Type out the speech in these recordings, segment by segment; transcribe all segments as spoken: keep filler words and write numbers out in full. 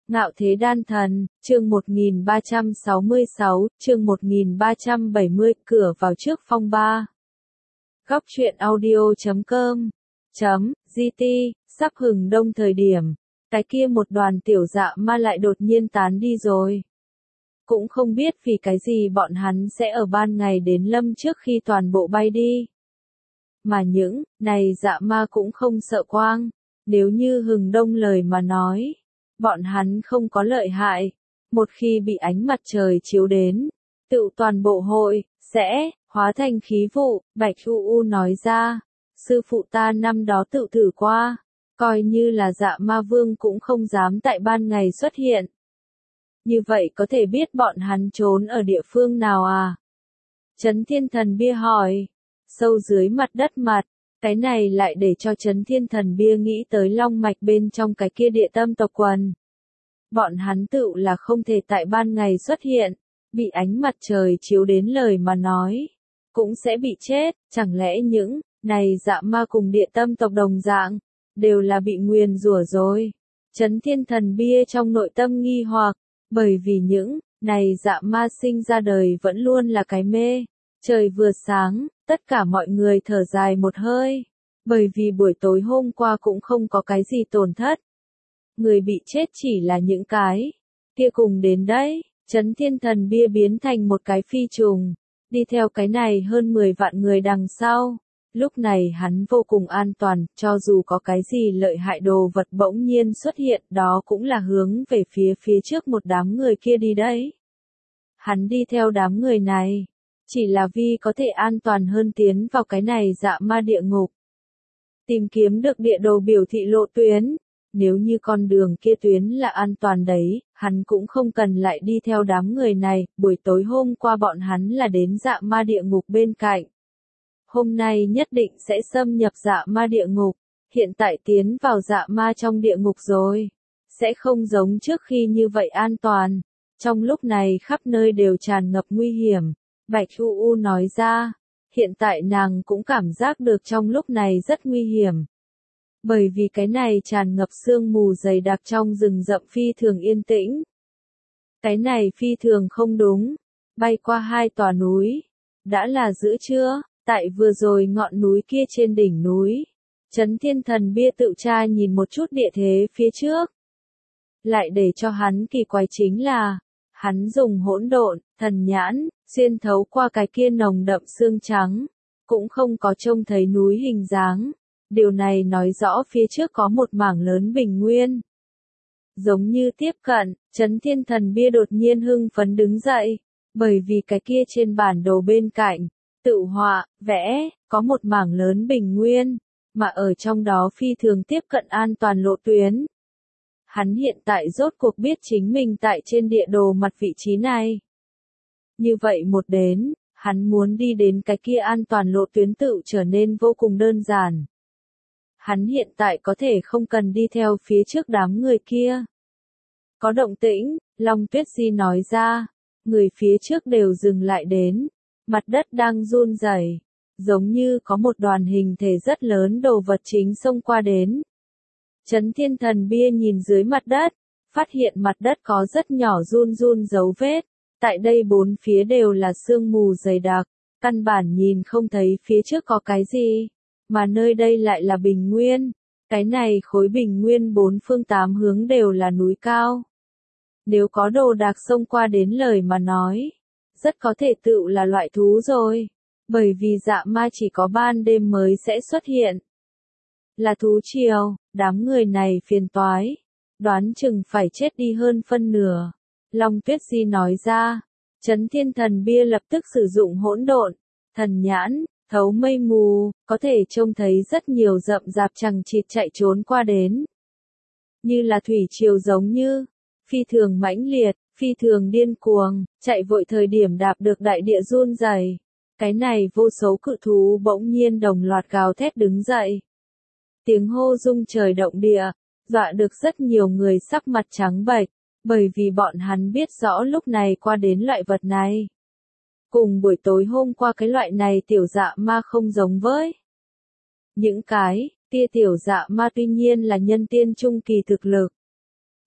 Ngạo Thế Đan Thần, chương một nghìn ba trăm sáu mươi sáu, chương một nghìn ba trăm bảy mươi, cửa vào trước phong ba. Góc truyện audio chấm com chấm gt, sắp hừng đông thời điểm, cái kia một đoàn tiểu dạ ma lại đột nhiên tán đi rồi. Cũng không biết vì cái gì bọn hắn sẽ ở ban ngày đến lâm trước khi toàn bộ bay đi. Mà những này dạ ma cũng không sợ quang, nếu như hừng đông lời mà nói, bọn hắn không có lợi hại, một khi bị ánh mặt trời chiếu đến, tự toàn bộ hội sẽ hóa thành khí vụ. Bạch U U nói ra, sư phụ ta năm đó tự thử qua, coi như là dạ ma vương cũng không dám tại ban ngày xuất hiện. Như vậy có thể biết bọn hắn trốn ở địa phương nào à? Trấn Thiên Thần Bia hỏi. Sâu dưới mặt đất mặt, cái này lại để cho Trấn Thiên Thần Bia nghĩ tới long mạch bên trong cái kia địa tâm tộc quần. Bọn hắn tự là không thể tại ban ngày xuất hiện, bị ánh mặt trời chiếu đến lời mà nói, cũng sẽ bị chết. Chẳng lẽ những này dạ ma cùng địa tâm tộc đồng dạng, đều là bị nguyền rủa rồi? Trấn Thiên Thần Bia trong nội tâm nghi hoặc, bởi vì những này dạ ma sinh ra đời vẫn luôn là cái mê. Trời vừa sáng, tất cả mọi người thở dài một hơi, bởi vì buổi tối hôm qua cũng không có cái gì tổn thất. Người bị chết chỉ là những cái kia cùng đến đấy. Trấn Thiên Thần Bia biến thành một cái phi trùng, đi theo cái này hơn mười vạn người đằng sau. Lúc này hắn vô cùng an toàn, cho dù có cái gì lợi hại đồ vật bỗng nhiên xuất hiện, đó cũng là hướng về phía phía trước một đám người kia đi đấy. Hắn đi theo đám người này, chỉ là vì có thể an toàn hơn tiến vào cái này dạ ma địa ngục. Tìm kiếm được địa đồ biểu thị lộ tuyến, nếu như con đường kia tuyến là an toàn đấy, hắn cũng không cần lại đi theo đám người này. Buổi tối hôm qua bọn hắn là đến dạ ma địa ngục bên cạnh. Hôm nay nhất định sẽ xâm nhập dạ ma địa ngục, hiện tại tiến vào dạ ma trong địa ngục rồi. Sẽ không giống trước khi như vậy an toàn. Trong lúc này khắp nơi đều tràn ngập nguy hiểm. Bạch U U nói ra, hiện tại nàng cũng cảm giác được trong lúc này rất nguy hiểm. Bởi vì cái này tràn ngập sương mù dày đặc trong rừng rậm phi thường yên tĩnh. Cái này phi thường không đúng, bay qua hai tòa núi, đã là giữa trưa, tại vừa rồi ngọn núi kia trên đỉnh núi. Trấn Thiên Thần Bia tự tra nhìn một chút địa thế phía trước. Lại để cho hắn kỳ quái chính là, hắn dùng hỗn độn thần nhãn, xuyên thấu qua cái kia nồng đậm xương trắng, cũng không có trông thấy núi hình dáng. Điều này nói rõ phía trước có một mảng lớn bình nguyên. Giống như tiếp cận, Trấn Thiên Thần Bia đột nhiên hưng phấn đứng dậy, bởi vì cái kia trên bản đồ bên cạnh, tự họa, vẽ, có một mảng lớn bình nguyên, mà ở trong đó phi thường tiếp cận an toàn lộ tuyến. Hắn hiện tại rốt cuộc biết chính mình tại trên địa đồ mặt vị trí này. Như vậy một đến, hắn muốn đi đến cái kia an toàn lộ tuyến tự trở nên vô cùng đơn giản. Hắn hiện tại có thể không cần đi theo phía trước đám người kia. Có động tĩnh, Long Tuyết Di nói ra, người phía trước đều dừng lại đến, mặt đất đang run rẩy, giống như có một đoàn hình thể rất lớn đồ vật chính xông qua đến. Trấn Thiên Thần Bia nhìn dưới mặt đất, phát hiện mặt đất có rất nhỏ run run dấu vết, tại đây bốn phía đều là sương mù dày đặc, căn bản nhìn không thấy phía trước có cái gì. Mà nơi đây lại là bình nguyên, cái này khối bình nguyên bốn phương tám hướng đều là núi cao. Nếu có đồ đạc xông qua đến lời mà nói, rất có thể tự là loại thú rồi, bởi vì dạ ma chỉ có ban đêm mới sẽ xuất hiện. Là thú triều, đám người này phiền toái, đoán chừng phải chết đi hơn phân nửa. Long Tuyết Di nói ra, Trấn Thiên Thần Bia lập tức sử dụng hỗn độn thần nhãn, thấu mây mù, có thể trông thấy rất nhiều rậm rạp chằng chịt chạy trốn qua đến. Như là thủy triều giống như, phi thường mãnh liệt, phi thường điên cuồng, chạy vội thời điểm đạp được đại địa run rẩy. Cái này vô số cự thú bỗng nhiên đồng loạt gào thét đứng dậy. Tiếng hô rung trời động địa, dọa được rất nhiều người sắc mặt trắng bệch, bởi vì bọn hắn biết rõ lúc này qua đến loại vật này. Cùng buổi tối hôm qua cái loại này tiểu dạ ma không giống với. Những cái, tia tiểu dạ ma tuy nhiên là nhân tiên trung kỳ thực lực.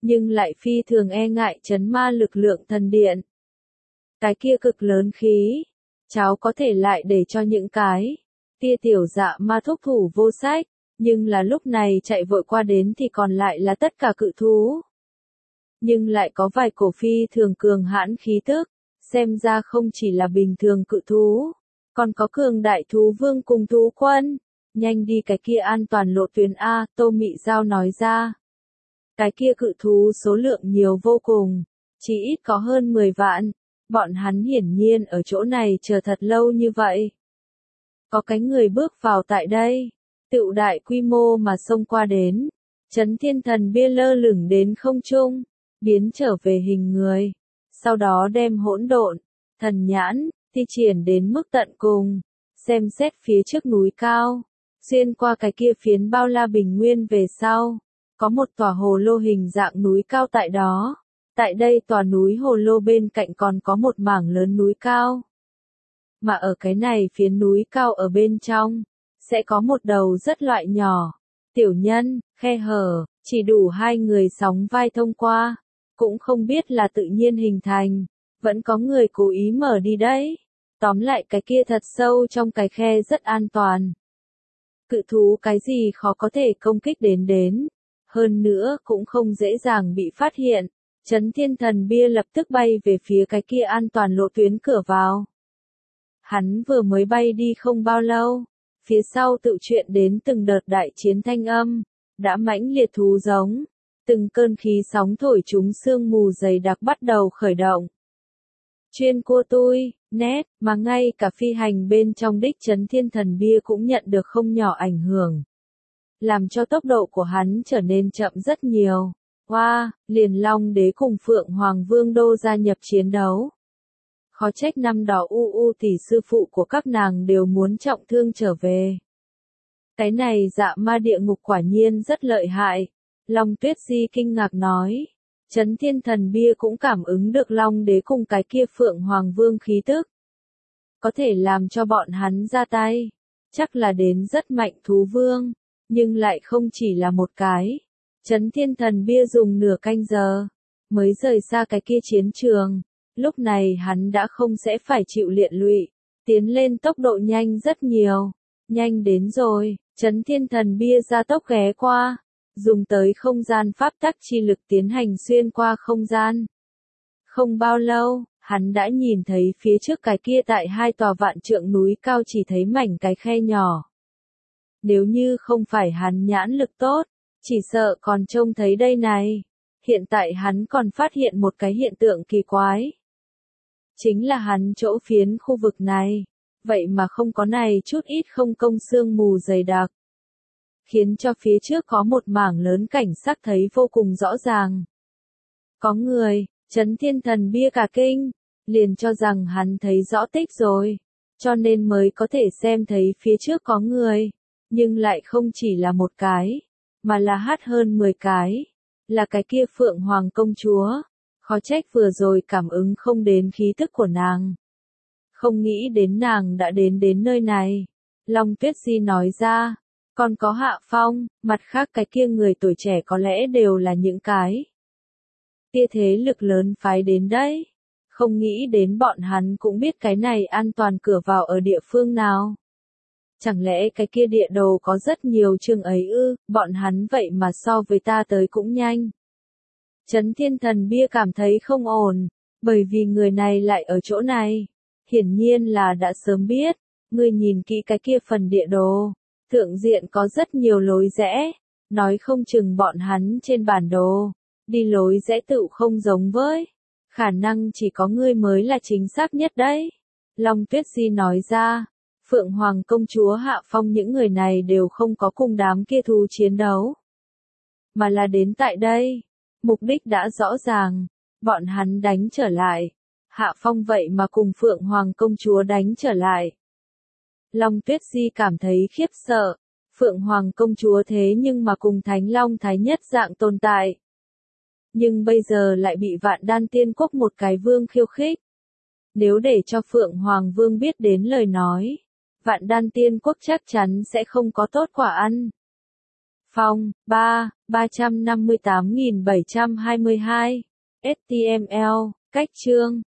nhưng lại phi thường e ngại trấn ma lực lượng thần điện. Cái kia cực lớn khí, cháu có thể lại để cho những cái tia tiểu dạ ma thúc thủ vô sách, nhưng là lúc này chạy vội qua đến thì còn lại là tất cả cự thú. Nhưng lại có vài cổ phi thường cường hãn khí tức, xem ra không chỉ là bình thường cự thú, còn có cường đại thú vương cùng thú quân. Nhanh đi cái kia an toàn lộ tuyến A, Tô Mị Giao nói ra. Cái kia cự thú số lượng nhiều vô cùng, chỉ ít có hơn mười vạn, bọn hắn hiển nhiên ở chỗ này chờ thật lâu như vậy. Có cái người bước vào tại đây, tựu đại quy mô mà xông qua đến, Chấn Thiên Thần bia lơ lửng đến không trung, biến trở về hình người, sau đó đem hỗn độn, thần nhãn, thi triển đến mức tận cùng, xem xét phía trước núi cao, xuyên qua cái kia phiến bao la bình nguyên về sau, có một tòa hồ lô hình dạng núi cao tại đó, tại đây tòa núi hồ lô bên cạnh còn có một mảng lớn núi cao. Mà ở cái này phiến núi cao ở bên trong, sẽ có một đầu rất loại nhỏ, tiểu nhân, khe hở, chỉ đủ hai người sóng vai thông qua, cũng không biết là tự nhiên hình thành, vẫn có người cố ý mở đi đấy. Tóm lại cái kia thật sâu trong cái khe rất an toàn. Cự thú cái gì khó có thể công kích đến đến, hơn nữa cũng không dễ dàng bị phát hiện. Chấn Thiên Thần bia lập tức bay về phía cái kia an toàn lộ tuyến cửa vào. Hắn vừa mới bay đi không bao lâu, phía sau tự chuyện đến từng đợt đại chiến thanh âm, đã mãnh liệt thú giống, từng cơn khí sóng thổi chúng sương mù dày đặc bắt đầu khởi động. Chuyên cua tui, nét, mà ngay cả phi hành bên trong đích Chấn Thiên Thần bia cũng nhận được không nhỏ ảnh hưởng. Làm cho tốc độ của hắn trở nên chậm rất nhiều. Hoa, wow, liền Long Đế cùng Phượng Hoàng Vương Đô gia nhập chiến đấu. Khó trách năm đó U U tỷ sư phụ của các nàng đều muốn trọng thương trở về. Cái này dạ ma địa ngục quả nhiên rất lợi hại. Long Tuyết Di kinh ngạc nói. Chấn Thiên Thần bia cũng cảm ứng được Long Đế cùng cái kia Phượng Hoàng Vương khí tức. Có thể làm cho bọn hắn ra tay. Chắc là đến rất mạnh thú vương. Nhưng lại không chỉ là một cái. Chấn Thiên Thần bia dùng nửa canh giờ. Mới rời xa cái kia chiến trường. Lúc này hắn đã không sẽ phải chịu liện lụy. Tiến lên tốc độ nhanh rất nhiều. Nhanh đến rồi. Chấn Thiên Thần bia ra tốc ghé qua. Dùng tới không gian pháp tắc chi lực tiến hành xuyên qua không gian. Không bao lâu, hắn đã nhìn thấy phía trước cái kia tại hai tòa vạn trượng núi cao chỉ thấy mảnh cái khe nhỏ. Nếu như không phải hắn nhãn lực tốt, chỉ sợ còn trông thấy đây này. Hiện tại hắn còn phát hiện một cái hiện tượng kỳ quái. Chính là hắn chỗ phiến khu vực này. Vậy mà không có này chút ít không công sương mù dày đặc. Khiến cho phía trước có một mảng lớn cảnh sắc thấy vô cùng rõ ràng. Có người, Chấn Thiên Thần bia cả kinh, liền cho rằng hắn thấy rõ tích rồi, cho nên mới có thể xem thấy phía trước có người, nhưng lại không chỉ là một cái, mà là hát hơn mười cái, là cái kia Phượng Hoàng công chúa, khó trách vừa rồi cảm ứng không đến khí tức của nàng. Không nghĩ đến nàng đã đến đến nơi này, Long Tuyết Di nói ra. Còn có Hạ Phong, mặt khác cái kia người tuổi trẻ có lẽ đều là những cái kia thế lực lớn phái đến đấy. Không nghĩ đến bọn hắn cũng biết cái này an toàn cửa vào ở địa phương nào. Chẳng lẽ cái kia địa đồ có rất nhiều chương ấy ư, bọn hắn vậy mà so với ta tới cũng nhanh. Chấn Thiên Thần bia cảm thấy không ổn, bởi vì người này lại ở chỗ này. Hiển nhiên là đã sớm biết, người nhìn kỹ cái kia phần địa đồ. Thượng diện có rất nhiều lối rẽ, nói không chừng bọn hắn trên bản đồ, đi lối rẽ tự không giống với, khả năng chỉ có ngươi mới là chính xác nhất đấy. Long Tuyết Di nói ra, Phượng Hoàng công chúa Hạ Phong những người này đều không có cùng đám kia thú chiến đấu, mà là đến tại đây, mục đích đã rõ ràng, bọn hắn đánh trở lại, Hạ Phong vậy mà cùng Phượng Hoàng công chúa đánh trở lại. Long Tuyết Di cảm thấy khiếp sợ, Phượng Hoàng công chúa thế nhưng mà cùng Thánh Long Thái nhất dạng tồn tại. Nhưng bây giờ lại bị Vạn Đan Tiên Quốc một cái vương khiêu khích. Nếu để cho Phượng Hoàng Vương biết đến lời nói, Vạn Đan Tiên Quốc chắc chắn sẽ không có tốt quả ăn. Phong, ba, ba trăm năm mươi tám nghìn bảy trăm hai mươi hai. ếch ti em eo, cách chương.